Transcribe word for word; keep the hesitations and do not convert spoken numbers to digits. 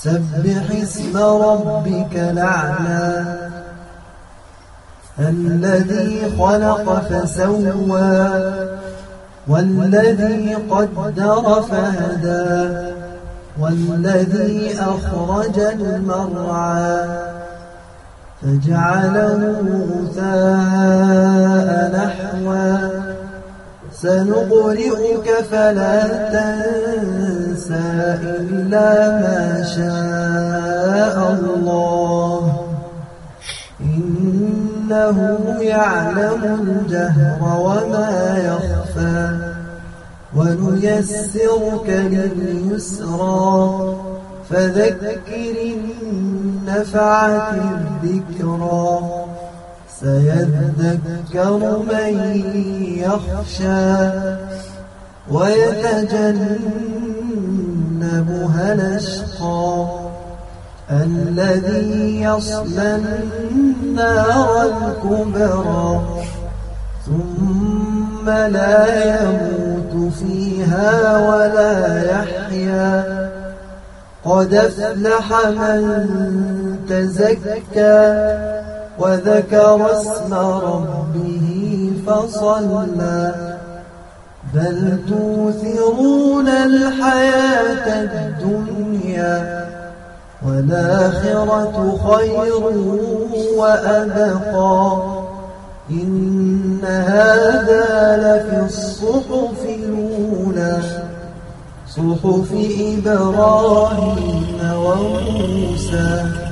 سبح اسم ربك الأعلى الذي خلق فسوى والذي قدر فهدى والذي أخرج المرعى فجعله غثاء نحوا سنقرئك فلا تنسى إلا ما شاء الله إنه يعلم الجهر وما يخفى ونيسرك لليسرى فذكر النفعة الذكرى سيذكر من يخشى ويتجنبها الأشقى الذي يصلى النار الكبرى ثم لا يموت فيها ولا يحيا قد أفلح من تزكى وذكر اسم ربه فصلى بل توثرون الحياة الدنيا والآخرة خير وأبقى إن هذا لفي الصحف الأولى صحف إبراهيم وموسى.